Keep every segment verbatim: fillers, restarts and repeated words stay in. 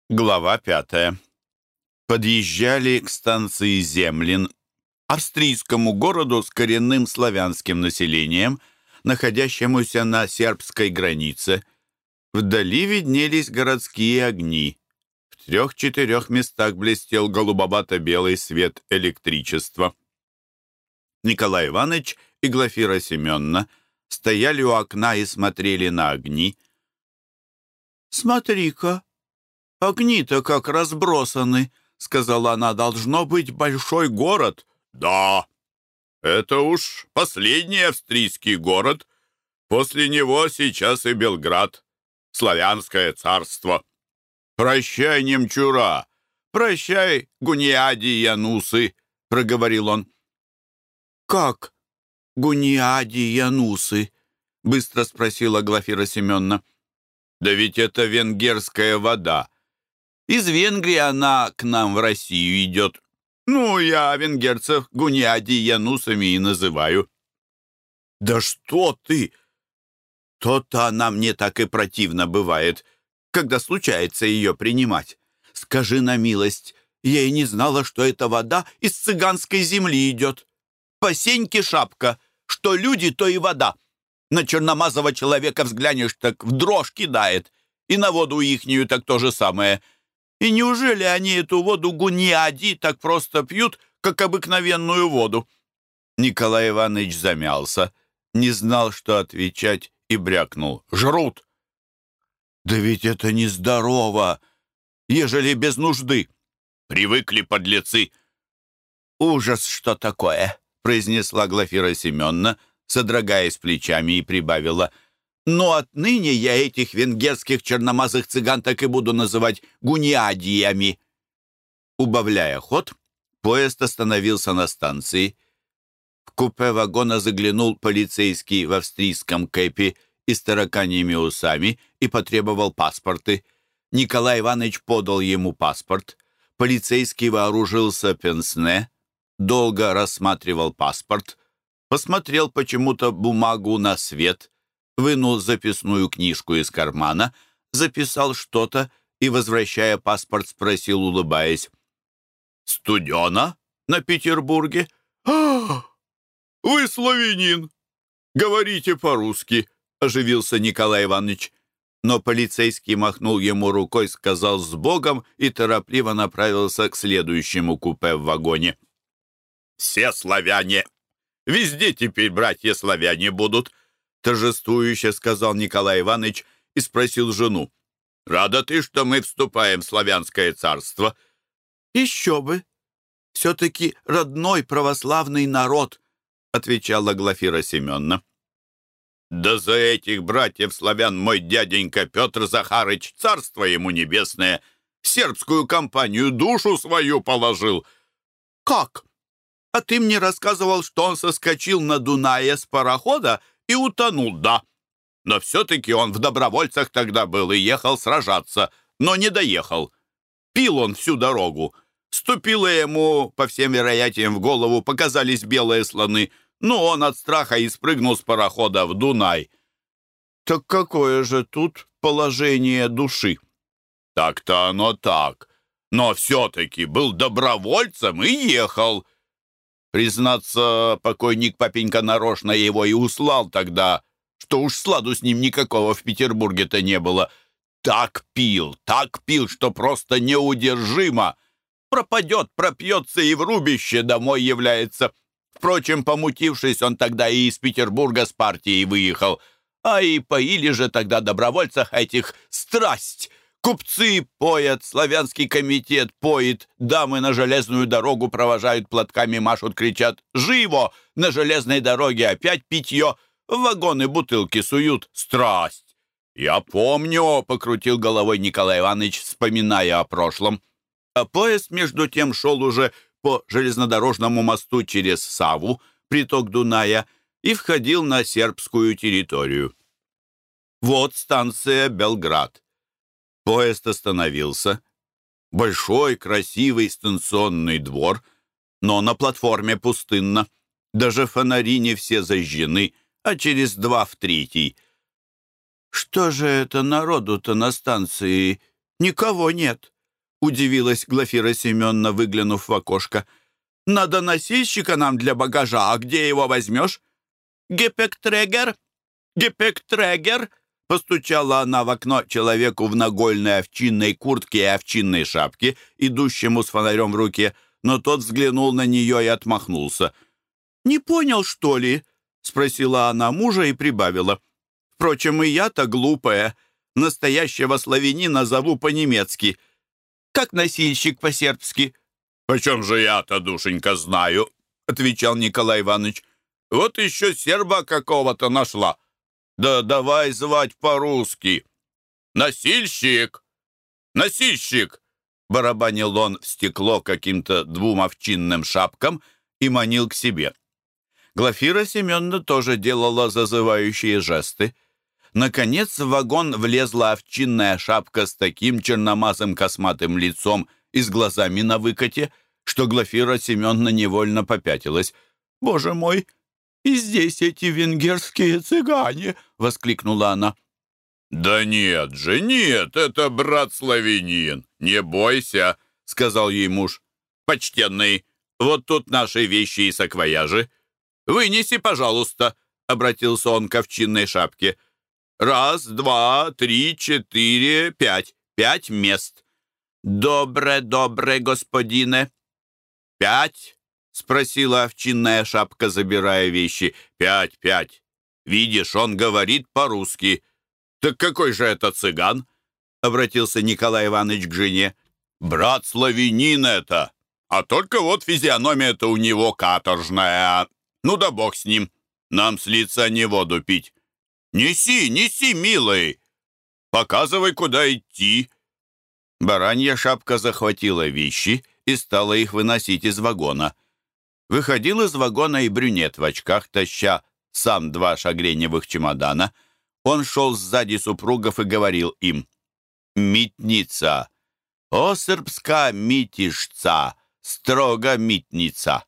Глава пятая. Подъезжали к станции Землин, австрийскому городу с коренным славянским населением, находящемуся на сербской границе. Вдали виднелись городские огни. В трех-четырех местах блестел голубовато-белый свет электричества. Николай Иванович и Глафира Семеновна стояли у окна и смотрели на огни. «Смотри-ка, огни-то как разбросаны», — сказала она. «Должно быть большой город». «Да, это уж последний австрийский город. После него сейчас и Белград, славянское царство. Прощай, немчура, прощай, гуниади янусы», — проговорил он. «Как гуниади янусы?» — быстро спросила Глафира Семеновна. «Да ведь это венгерская вода. Из Венгрии она к нам в Россию идет. Ну, я венгерцев гуниади янусами и называю». «Да что ты! То-то она мне так и противно бывает, когда случается ее принимать. Скажи на милость, я и не знала, что эта вода из цыганской земли идет. По сеньке шапка, что люди, то и вода. На черномазого человека взглянешь, так в дрожь кидает, и на воду ихнюю так то же самое. И неужели они эту воду гуниади так просто пьют, как обыкновенную воду?» Николай Иванович замялся, не знал, что отвечать, и брякнул: «Жрут!» «Да ведь это нездорово, ежели без нужды». «Привыкли подлецы!» «Ужас, что такое!» — произнесла Глафира Семеновна, содрогаясь плечами, и прибавила: «Но отныне я этих венгерских черномазых цыган так и буду называть гуниадиями». Убавляя ход, поезд остановился на станции. В купе вагона заглянул полицейский в австрийском кэпе и с тараканьими усами и потребовал паспорты. Николай Иванович подал ему паспорт. Полицейский вооружился пенсне, долго рассматривал паспорт, посмотрел почему-то бумагу на свет, вынул записную книжку из кармана, записал что-то и, возвращая паспорт, спросил, улыбаясь: «Студено на Петербурге?» «А, вы славянин! Говорите по-русски!» — оживился Николай Иванович. Но полицейский махнул ему рукой, сказал «с Богом» и торопливо направился к следующему купе в вагоне. «Все славяне! Везде теперь братья-славяне будут!» — торжествующе сказал Николай Иванович и спросил жену: «Рада ты, что мы вступаем в славянское царство?» «Еще бы! Все-таки родной православный народ», — отвечала Глафира Семеновна. «Да за этих братьев-славян мой дяденька Петр Захарыч, царство ему небесное, в сербскую компанию душу свою положил». «Как? А ты мне рассказывал, что он соскочил на Дунае с парохода и утонул». «Да, но все-таки он в добровольцах тогда был и ехал сражаться, но не доехал. Пил он всю дорогу. Ступило ему, по всем вероятиям, в голову, показались белые слоны. Ну, он от страха и спрыгнул с парохода в Дунай». «Так какое же тут положение души?» «Так-то оно так. Но все-таки был добровольцем и ехал. Признаться, покойник папенька нарочно его и услал тогда, что уж сладу с ним никакого в Петербурге-то не было. Так пил, так пил, что просто неудержимо. Пропадет, пропьется и в рубище домой является. Впрочем, помутившись, он тогда и из Петербурга с партией выехал. А и поили же тогда добровольцах этих страсть. Купцы поят, славянский комитет поет, дамы на железную дорогу провожают, платками машут, кричат «Живо!» На железной дороге опять питье, в вагоны бутылки суют. Страсть! «Я помню», — покрутил головой Николай Иванович, вспоминая о прошлом. А поезд, между тем, шел уже по железнодорожному мосту через Саву, приток Дуная, и входил на сербскую территорию. Вот станция Белград. Поезд остановился. Большой, красивый станционный двор, но на платформе пустынно. Даже фонари не все зажжены, а через два в третий. «Что же это народу-то на станции? Никого нет», — удивилась Глафира Семеновна, выглянув в окошко. «Надо носильщика нам для багажа, а где его возьмешь?» «Гепектрегер! Гепектрегер!» — постучала она в окно человеку в нагольной овчинной куртке и овчинной шапке, идущему с фонарем в руке, но тот взглянул на нее и отмахнулся. «Не понял, что ли?» — спросила она мужа и прибавила. «Впрочем, и я-то глупая. Настоящего славянина зову по-немецки. Как носильщик по-сербски?» «Почем же я-то, душенька, знаю?» — отвечал Николай Иванович. «Вот еще серба какого-то нашла. Да давай звать по-русски. Носильщик! Носильщик!» Барабанил он в стекло каким-то двум овчинным шапкам и манил к себе. Глафира Семеновна тоже делала зазывающие жесты. Наконец в вагон влезла овчинная шапка с таким черномазым косматым лицом и с глазами на выкате, что Глафира Семеновна невольно попятилась. «Боже мой, и здесь эти венгерские цыгане!» — воскликнула она. «Да нет же, нет, это брат-славянин. Не бойся», — сказал ей муж. «Почтенный, вот тут наши вещи и саквояжи. Вынеси, пожалуйста», — обратился он к овчинной шапке. «Раз, два, три, четыре, пять. Пять мест». «Добре, добре, господине». «Пять?» — спросила овчинная шапка, забирая вещи. «Пять, пять. Видишь, он говорит по-русски». «Так какой же это цыган?» — обратился Николай Иванович к жене. «Брат-славянин это, а только вот физиономия-то у него каторжная. Ну да бог с ним, нам с лица не воду пить. Неси, неси, милый, показывай, куда идти». Баранья шапка захватила вещи и стала их выносить из вагона. Выходил из вагона и брюнет в очках, таща сам два шагреневых чемодана. Он шел сзади супругов и говорил им: «Митница! О, сербска митишца! Строго митница!»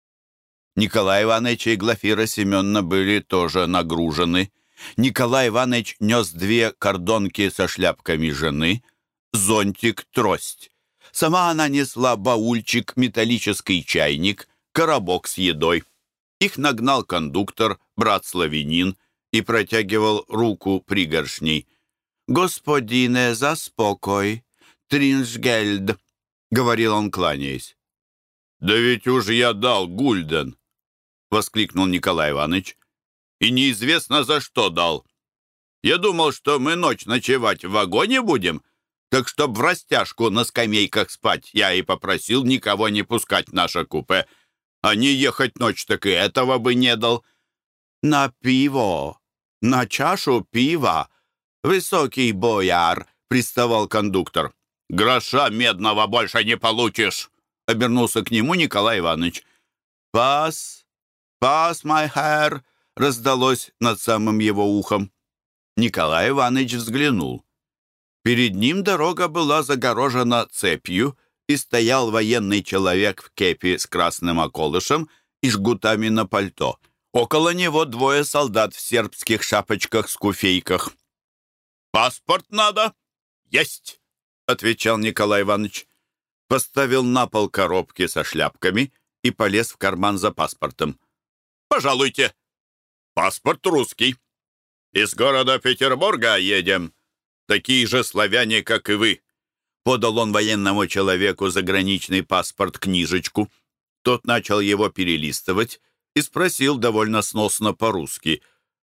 Николай Иванович и Глафира Семеновна были тоже нагружены. Николай Иванович нес две кордонки со шляпками жены, зонтик, трость. Сама она несла баульчик, металлический чайник, коробок с едой. Их нагнал кондуктор, брат-славянин, и протягивал руку пригоршней. «Господине, за спокой! Триншгельд!» — говорил он, кланяясь. «Да ведь уж я дал гульден!» — воскликнул Николай Иванович. «И неизвестно, за что дал. Я думал, что мы ночь ночевать в вагоне будем, так чтоб в растяжку на скамейках спать, я и попросил никого не пускать в наше купе. А не ехать ночь, так и этого бы не дал». «На пиво! На чашу пива! Высокий бояр!» — приставал кондуктор. «Гроша медного больше не получишь!» — обернулся к нему Николай Иванович. «Пас! Пас, май хэр!» — раздалось над самым его ухом. Николай Иванович взглянул. Перед ним дорога была загорожена цепью, и стоял военный человек в кепи с красным околышем и жгутами на пальто. Около него двое солдат в сербских шапочках-скуфейках. «Паспорт надо?» «Есть!» — отвечал Николай Иванович. Поставил на пол коробки со шляпками и полез в карман за паспортом. «Пожалуйте. Паспорт русский. Из города Петербурга едем. Такие же славяне, как и вы». Подал он военному человеку заграничный паспорт-книжечку. Тот начал его перелистывать и спросил довольно сносно по-русски: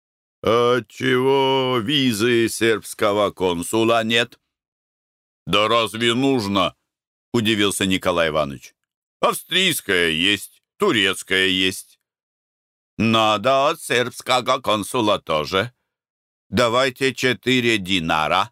«А чего визы сербского консула нет?» «Да разве нужно?» — удивился Николай Иванович. «Австрийская есть, турецкая есть». «Надо от сербского консула тоже. Давайте четыре динара».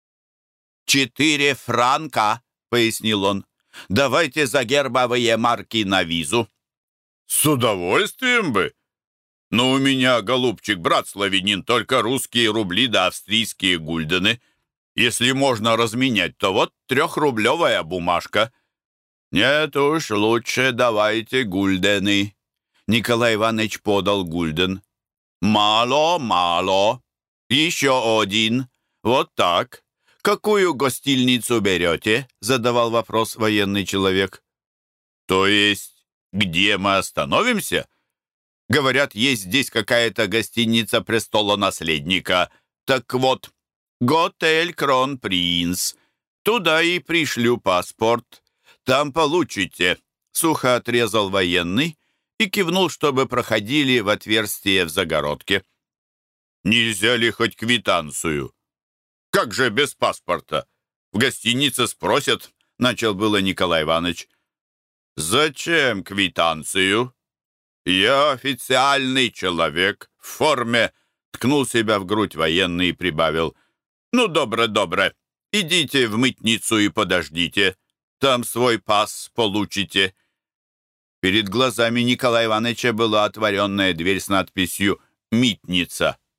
«Четыре франка», — пояснил он. «Давайте за гербовые марки на визу». «С удовольствием бы. Но у меня, голубчик, брат-славянин, только русские рубли да австрийские гульдены. Если можно разменять, то вот трехрублевая бумажка». «Нет уж, лучше давайте гульдены». Николай Иванович подал гульден. «Мало, мало. Еще один. Вот так. «Какую гостиницу берете?» — задавал вопрос военный человек. «То есть, где мы остановимся?» «Говорят, есть здесь какая-то гостиница престола-наследника. Так вот, Готель Кронпринц. Туда и пришлю паспорт. Там получите», — сухо отрезал военный и кивнул, чтобы проходили в отверстие в загородке. «Нельзя ли хоть квитанцию? Как же без паспорта? В гостинице спросят», — начал было Николай Иванович. «Зачем квитанцию? Я официальный человек в форме», — ткнул себя в грудь военный и прибавил. «Ну, добре-добре, идите в мытницу и подождите. Там свой пас получите». Перед глазами Николая Ивановича была отворенная дверь с надписью «Митница».